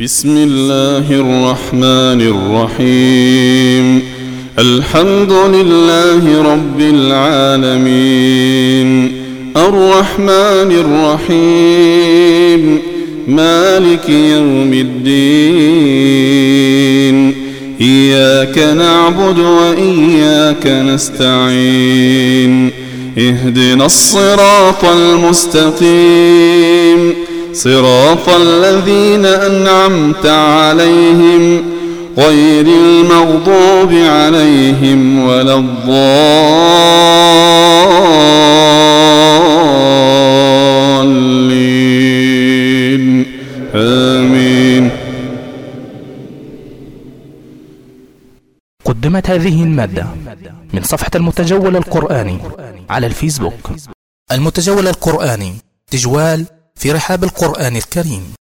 بسم الله الرحمن الرحيم. الحمد لله رب العالمين، الرحمن الرحيم، مالك يوم الدين، إياك نعبد وإياك نستعين، اهدنا الصراط المستقيم، صراط الذين أنعمت عليهم غير المغضوب عليهم ولا الضالين، آمين. قدمت هذه المادة من صفحة المتجول القرآني على الفيسبوك. المتجول القرآني، تجوال في رحاب القرآن الكريم.